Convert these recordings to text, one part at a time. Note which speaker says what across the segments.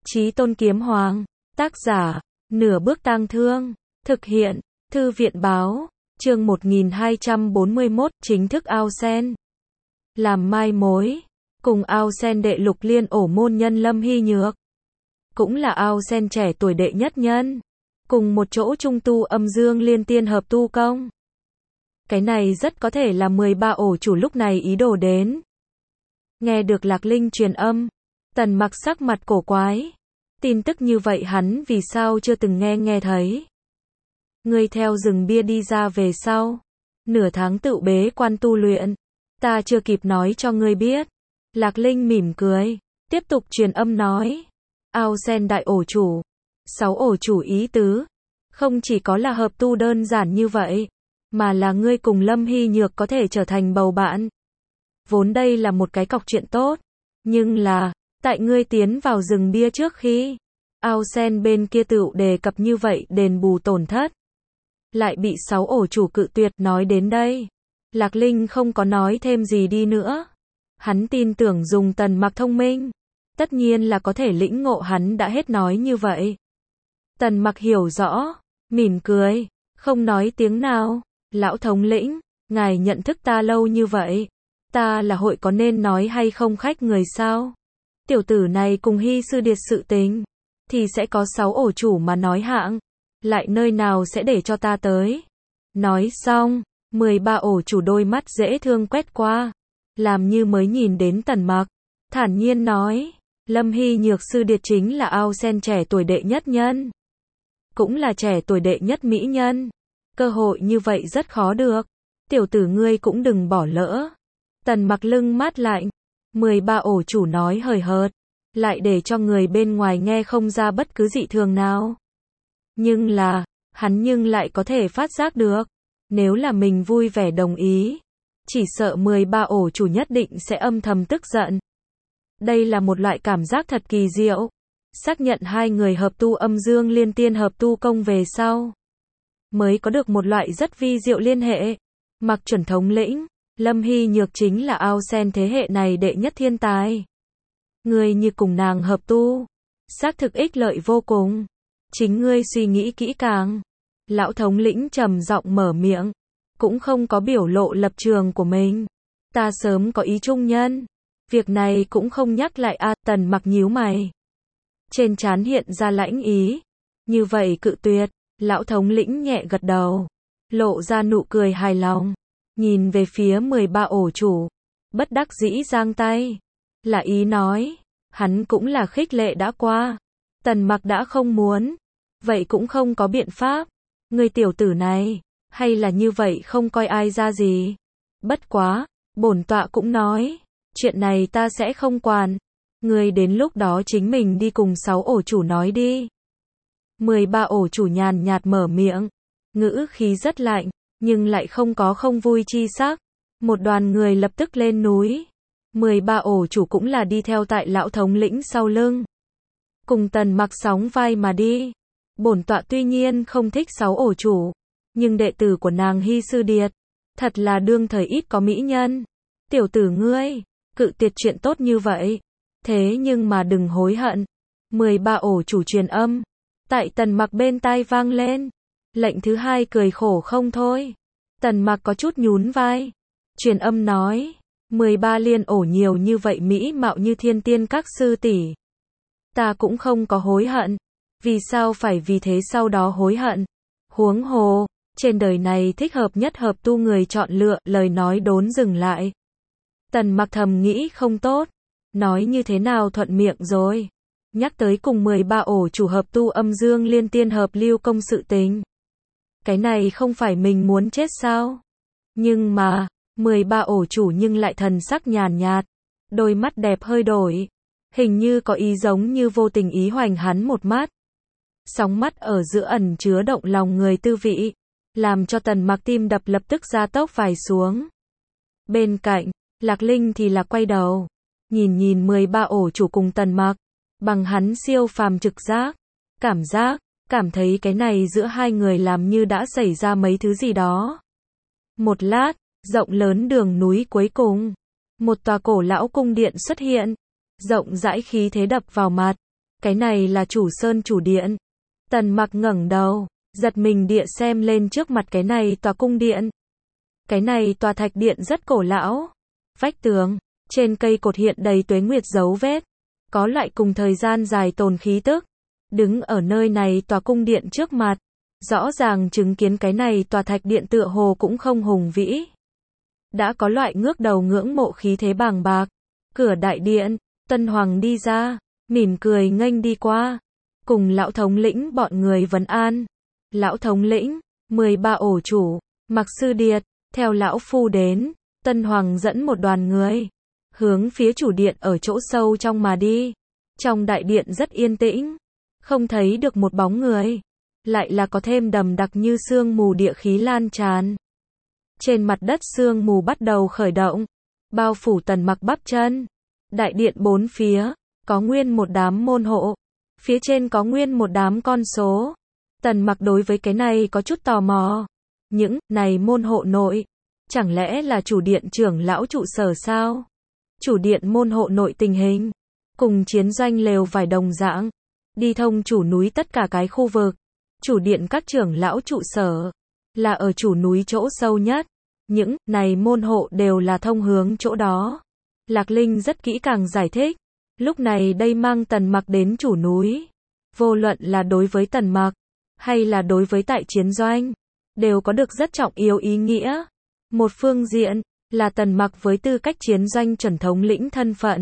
Speaker 1: Chí Tôn Kiếm Hoàng. Tác giả, Nửa Bước Tang Thương. Thực hiện, Thư viện Báo. Chương 1241, chính thức ao sen. Làm mai mối. Cùng ao sen đệ lục liên ổ môn nhân Lâm Hy Nhược. Cũng là ao sen trẻ tuổi đệ nhất nhân. Cùng một chỗ trung tu âm dương liên tiên hợp tu công. Cái này rất có thể là 13 ổ chủ lúc này ý đồ đến. Nghe được Lạc Linh truyền âm, Tần Mặc sắc mặt cổ quái. Tin tức như vậy hắn vì sao chưa từng nghe thấy. Ngươi theo rừng bia đi ra về sau. Nửa tháng tự bế quan tu luyện. Ta chưa kịp nói cho ngươi biết. Lạc Linh mỉm cười. Tiếp tục truyền âm nói. Ao sen đại ổ chủ. 6 ổ chủ ý tứ. Không chỉ có là hợp tu đơn giản như vậy. Mà là ngươi cùng Lâm Hy Nhược có thể trở thành bầu bạn. Vốn đây là một cái cọc chuyện tốt. Nhưng là, tại ngươi tiến vào rừng bia trước khi ao sen bên kia tựu đề cập như vậy đền bù tổn thất. Lại bị 6 ổ chủ cự tuyệt. Nói đến đây. Lạc Linh không có nói thêm gì đi nữa. Hắn tin tưởng dùng Tần Mặc thông minh. Tất nhiên là có thể lĩnh ngộ hắn đã hết nói như vậy. Tần Mặc hiểu rõ. Mỉm cười. Không nói tiếng nào. Lão thống lĩnh. Ngài nhận thức ta lâu như vậy. Ta là hội có nên nói hay không khách người sao? Tiểu tử này cùng Hy sư điệt sự tình. Thì sẽ có 6 ổ chủ mà nói hạng. Lại nơi nào sẽ để cho ta tới. Nói xong. 13 ổ chủ đôi mắt dễ thương quét qua. Làm như mới nhìn đến Tần Mặc. Thản nhiên nói. Lâm Hy Nhược sư điệt chính là ao sen trẻ tuổi đệ nhất nhân. Cũng là trẻ tuổi đệ nhất mỹ nhân. Cơ hội như vậy rất khó được. Tiểu tử ngươi cũng đừng bỏ lỡ. Tần Mặc lưng mát lạnh. 13 ổ chủ nói hời hợt. Lại để cho người bên ngoài nghe không ra bất cứ dị thường nào. Nhưng là, hắn nhưng lại có thể phát giác được. Nếu là mình vui vẻ đồng ý. Chỉ sợ 13 ổ chủ nhất định sẽ âm thầm tức giận. Đây là một loại cảm giác thật kỳ diệu. Xác nhận hai người hợp tu âm dương liên tiên hợp tu công về sau. Mới có được một loại rất vi diệu liên hệ. Mặc Chuẩn thống lĩnh. Lâm Hy Nhược chính là ao sen thế hệ này đệ nhất thiên tài. Ngươi như cùng nàng hợp tu. Xác thực ích lợi vô cùng. Chính ngươi suy nghĩ kỹ càng. Lão thống lĩnh trầm giọng mở miệng. Cũng không có biểu lộ lập trường của mình. Ta sớm có ý trung nhân. Việc này cũng không nhắc lại a. Tần Mặc nhíu mày. Trên trán hiện ra lãnh ý. Như vậy cự tuyệt. Lão thống lĩnh nhẹ gật đầu. Lộ ra nụ cười hài lòng. Nhìn về phía 13 ổ chủ. Bất đắc dĩ giang tay. Là ý nói. Hắn cũng là khích lệ đã qua. Tần Mặc đã không muốn. Vậy cũng không có biện pháp. Người tiểu tử này. Hay là như vậy không coi ai ra gì. Bất quá. Bổn tọa cũng nói. Chuyện này ta sẽ không quản. Người đến lúc đó chính mình đi cùng 6 ổ chủ nói đi. 13 ổ chủ nhàn nhạt mở miệng. Ngữ khí rất lạnh. Nhưng lại không có không vui chi sắc. Một đoàn người lập tức lên núi. 13 ổ chủ cũng là đi theo tại lão thống lĩnh sau lưng. Cùng Tần Mặc sóng vai mà đi. Bổn tọa tuy nhiên không thích 6 ổ chủ. Nhưng đệ tử của nàng Hy sư điệt. Thật là đương thời ít có mỹ nhân. Tiểu tử ngươi. Cự tuyệt chuyện tốt như vậy. Thế nhưng mà đừng hối hận. 13 ổ chủ truyền âm. Tại Tần Mặc bên tai vang lên. Lệnh thứ hai cười khổ không thôi. Tần Mặc có chút nhún vai. Truyền âm nói. 13 liên ổ nhiều như vậy mỹ mạo như thiên tiên các sư tỷ. Ta cũng không có hối hận. Vì sao phải vì thế sau đó hối hận. Huống hồ. Trên đời này thích hợp nhất hợp tu người chọn lựa. Lời nói đốn dừng lại. Tần Mặc thầm nghĩ không tốt. Nói như thế nào thuận miệng rồi. Nhắc tới cùng 13 ổ chủ hợp tu âm dương liên tiên hợp lưu công sự tình. Cái này không phải mình muốn chết sao? Nhưng mà, 13 ổ chủ nhưng lại thần sắc nhàn nhạt. Đôi mắt đẹp hơi đổi. Hình như có ý giống như vô tình ý hoành hắn một mắt. Sóng mắt ở giữa ẩn chứa động lòng người tư vị. Làm cho Tần Mặc tim đập lập tức gia tốc vài xuống. Bên cạnh, Lạc Linh thì là quay đầu. Nhìn 13 ổ chủ cùng Tần Mặc. Bằng hắn siêu phàm trực giác. Cảm thấy cái này giữa hai người làm như đã xảy ra mấy thứ gì đó. Một lát, rộng lớn đường núi cuối cùng. Một tòa cổ lão cung điện xuất hiện. Rộng rãi khí thế đập vào mặt. Cái này là chủ sơn chủ điện. Tần Mặc ngẩng đầu, giật mình địa xem lên trước mặt cái này tòa cung điện. Cái này tòa thạch điện rất cổ lão. Vách tường, trên cây cột hiện đầy tuế nguyệt dấu vết. Có loại cùng thời gian dài tồn khí tức. Đứng ở nơi này tòa cung điện trước mặt. Rõ ràng chứng kiến cái này tòa thạch điện tựa hồ cũng không hùng vĩ. Đã có loại ngước đầu ngưỡng mộ khí thế bàng bạc. Cửa đại điện, Tân Hoàng đi ra, mỉm cười nghênh đi qua. Cùng lão thống lĩnh bọn người vấn an. Lão thống lĩnh, 13 ổ chủ, Mặc Sư Điệt, theo lão phu đến. Tân Hoàng dẫn một đoàn người, hướng phía chủ điện ở chỗ sâu trong mà đi. Trong đại điện rất yên tĩnh, không thấy được một bóng người. Lại là có thêm đầm đặc như sương mù địa khí lan tràn. Trên mặt đất sương mù bắt đầu khởi động, bao phủ Tần Mặc bắp chân. Đại điện bốn phía, có nguyên một đám môn hộ. Phía trên có nguyên một đám con số. Tần Mặc đối với cái này có chút tò mò. Những này môn hộ nội, chẳng lẽ là chủ điện trưởng lão trụ sở sao? Chủ điện môn hộ nội tình hình, cùng chiến doanh lều vải đồng dạng, đi thông chủ núi tất cả cái khu vực. Chủ điện các trưởng lão trụ sở, là ở chủ núi chỗ sâu nhất. Những này môn hộ đều là thông hướng chỗ đó. Lạc Linh rất kỹ càng giải thích. Lúc này đây mang Tần Mặc đến chủ núi. Vô luận là đối với Tần Mặc, hay là đối với tại chiến doanh, đều có được rất trọng yếu ý nghĩa. Một phương diện, là Tần Mặc với tư cách chiến doanh chuẩn thống lĩnh thân phận,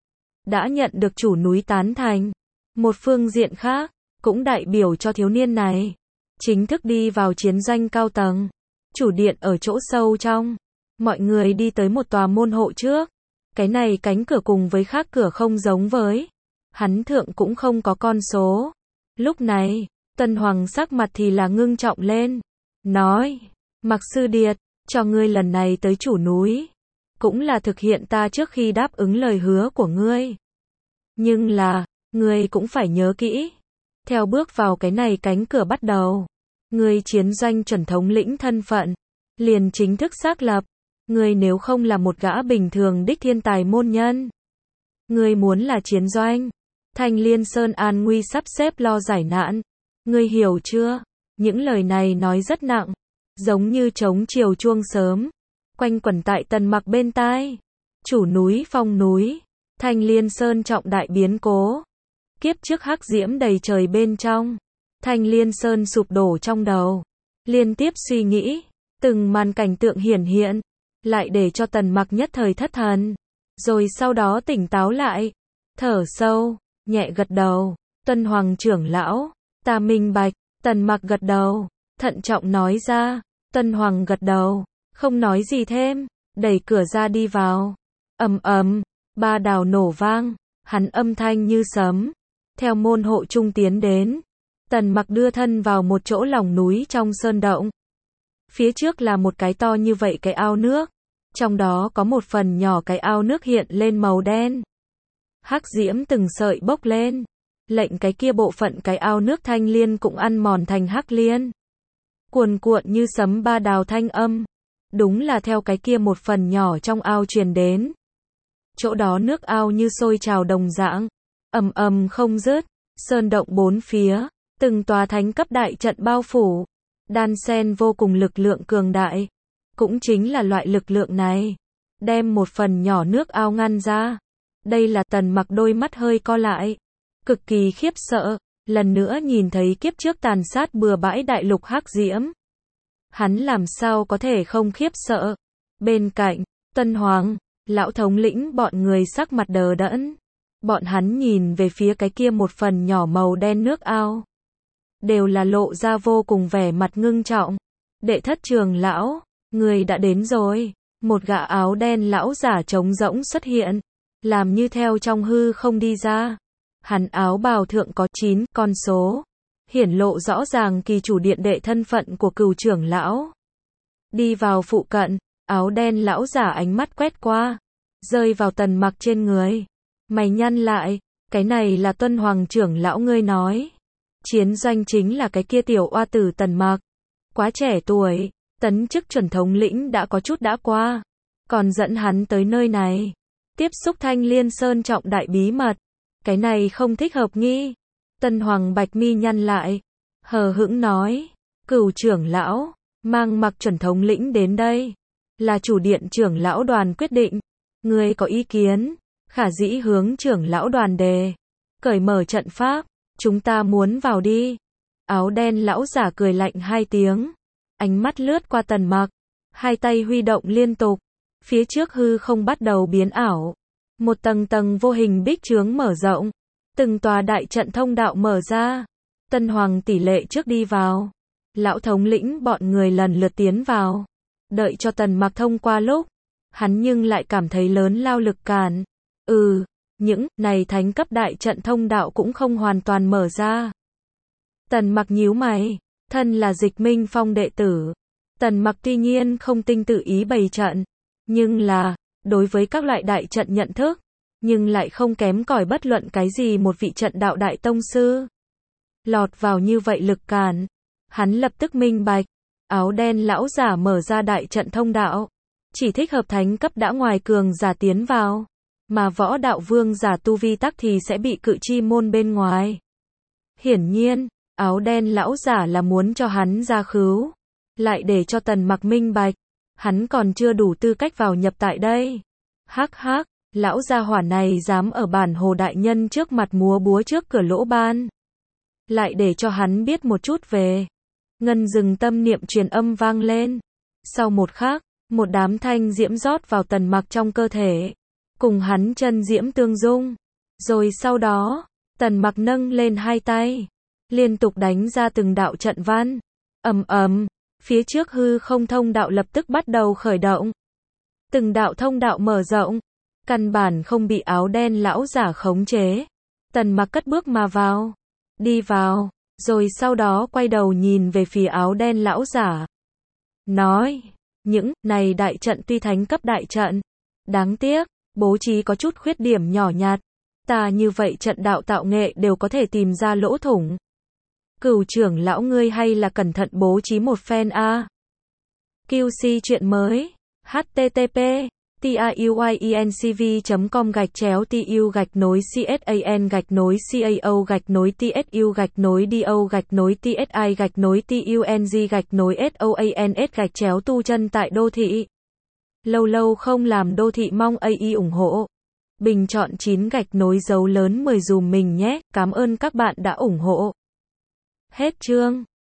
Speaker 1: đã nhận được chủ núi tán thành. Một phương diện khác, cũng đại biểu cho thiếu niên này chính thức đi vào chiến doanh cao tầng. Chủ điện ở chỗ sâu trong. Mọi người đi tới một tòa môn hộ trước. Cái này cánh cửa cùng với khác cửa không giống với. Hắn thượng cũng không có con số. Lúc này, Tân Hoàng sắc mặt thì là ngưng trọng lên. Nói, Mặc Sư Điệt, cho ngươi lần này tới chủ núi. Cũng là thực hiện ta trước khi đáp ứng lời hứa của ngươi. Nhưng là, ngươi cũng phải nhớ kỹ. Theo bước vào cái này cánh cửa bắt đầu. Ngươi chiến doanh chuẩn thống lĩnh thân phận. Liền chính thức xác lập. Ngươi nếu không là một gã bình thường đích thiên tài môn nhân. Ngươi muốn là chiến doanh. Thanh Liên Sơn an nguy sắp xếp lo giải nạn. Ngươi hiểu chưa? Những lời này nói rất nặng. Giống như trống chiều chuông sớm. Quanh quẩn tại Tần Mặc bên tai. Chủ núi phong núi. Thanh Liên Sơn trọng đại biến cố. Kiếp trước hắc diễm đầy trời bên trong. Thanh Liên Sơn sụp đổ trong đầu. Liên tiếp suy nghĩ. Từng màn cảnh tượng hiển hiện. Lại để cho Tần Mặc nhất thời thất thần. Rồi sau đó tỉnh táo lại. Thở sâu. Nhẹ gật đầu. Tân Hoàng trưởng lão. Ta minh bạch. Tần Mặc gật đầu. Thận trọng nói ra. Tân Hoàng gật đầu. Không nói gì thêm. Đẩy cửa ra đi vào. Ầm ầm. Ba đào nổ vang. Hắn âm thanh như sấm. Theo môn hộ trung tiến đến. Tần Mặc đưa thân vào một chỗ lòng núi trong sơn động. Phía trước là một cái to như vậy cái ao nước. Trong đó có một phần nhỏ cái ao nước hiện lên màu đen. Hắc diễm từng sợi bốc lên. Lệnh cái kia bộ phận cái ao nước thanh liên cũng ăn mòn thành hắc liên. Cuồn cuộn như sấm ba đào thanh âm. Đúng là theo cái kia một phần nhỏ trong ao truyền đến. Chỗ đó nước ao như sôi trào đồng dạng. Ầm ầm không dứt. Sơn động bốn phía. Từng tòa thánh cấp đại trận bao phủ. Đan xen vô cùng lực lượng cường đại. Cũng chính là loại lực lượng này. Đem một phần nhỏ nước ao ngăn ra. Đây là Tần Mặc đôi mắt hơi co lại. Cực kỳ khiếp sợ. Lần nữa nhìn thấy kiếp trước tàn sát bừa bãi đại lục hắc diễm. Hắn làm sao có thể không khiếp sợ. Bên cạnh, Tân Hoàng, lão thống lĩnh bọn người sắc mặt đờ đẫn. Bọn hắn nhìn về phía cái kia một phần nhỏ màu đen nước ao. Đều là lộ ra vô cùng vẻ mặt ngưng trọng. Đệ thất trường lão, người đã đến rồi. Một gã áo đen lão giả trống rỗng xuất hiện. Làm như theo trong hư không đi ra. Hắn áo bào thượng có 9 con số. Hiển lộ rõ ràng kỳ chủ điện đệ thân phận của cửu trưởng lão. Đi vào phụ cận, áo đen lão giả ánh mắt quét qua. Rơi vào Tần Mặc trên người. Mày nhăn lại, cái này là Tuân Hoàng trưởng lão ngươi nói. Chiến doanh chính là cái kia tiểu oa tử Tần Mặc. Quá trẻ tuổi, tấn chức chuẩn thống lĩnh đã có chút đã qua. Còn dẫn hắn tới nơi này. Tiếp xúc Thanh Liên Sơn trọng đại bí mật. Cái này không thích hợp nghi. Tân Hoàng bạch mi nhăn lại, hờ hững nói, Cửu trưởng lão, mang Mặc Chuẩn thống lĩnh đến đây. Là chủ điện trưởng lão đoàn quyết định. Ngươi có ý kiến? Khả dĩ hướng trưởng lão đoàn đề. Cởi mở trận pháp, chúng ta muốn vào đi. Áo đen lão giả cười lạnh hai tiếng. Ánh mắt lướt qua Tần Mặc. Hai tay huy động liên tục. Phía trước hư không bắt đầu biến ảo. Một tầng tầng vô hình bích chướng mở rộng. Từng tòa đại trận thông đạo mở ra. Tân Hoàng tỷ lệ trước đi vào. Lão thống lĩnh bọn người lần lượt tiến vào. Đợi cho Tần Mặc thông qua lúc. Hắn nhưng lại cảm thấy lớn lao lực cản. Những này thánh cấp đại trận thông đạo cũng không hoàn toàn mở ra. Tần Mặc nhíu mày. Thân là Dịch Minh Phong đệ tử. Tần Mặc tuy nhiên không tinh tự ý bày trận. Nhưng là, đối với các loại đại trận nhận thức. Nhưng lại không kém cỏi bất luận cái gì một vị trận đạo đại tông sư. Lọt vào như vậy lực cản. Hắn lập tức minh bạch. Áo đen lão giả mở ra đại trận thông đạo. Chỉ thích hợp thánh cấp đã ngoài cường giả tiến vào. Mà võ đạo vương giả tu vi tắc thì sẽ bị cự chi môn bên ngoài. Hiển nhiên, áo đen lão giả là muốn cho hắn ra khứu. Lại để cho Tần Mặc minh bạch. Hắn còn chưa đủ tư cách vào nhập tại đây. Hắc hắc, lão gia hỏa này dám ở bản hồ đại nhân trước mặt múa búa trước cửa lỗ ban. Lại để cho hắn biết một chút về. Ngân dừng tâm niệm truyền âm vang lên. Sau một khắc, một đám thanh diễm rót vào Tần Mặc trong cơ thể. Cùng hắn chân diễm tương dung. Rồi sau đó, Tần Mặc nâng lên hai tay. Liên tục đánh ra từng đạo trận văn. Ầm ầm, phía trước hư không thông đạo lập tức bắt đầu khởi động. Từng đạo thông đạo mở rộng. Căn bản không bị áo đen lão giả khống chế. Tần Mặc cất bước mà vào. Đi vào. Rồi sau đó quay đầu nhìn về phía áo đen lão giả. Nói, những này đại trận tuy thánh cấp đại trận. Đáng tiếc, bố trí có chút khuyết điểm nhỏ nhặt. Ta như vậy trận đạo tạo nghệ đều có thể tìm ra lỗ thủng. Cửu trưởng lão ngươi hay là cẩn thận bố trí một phen a. QC chuyện mới. http tayuincv.com/tsu-tsuc/do-tsi-tung-tung tại đô thị. Lâu lâu không làm đô thị mong AI ủng hộ. Bình chọn 9 gạch nối dấu lớn 10 dùm mình nhé. Cảm ơn các bạn đã ủng hộ. Hết chương.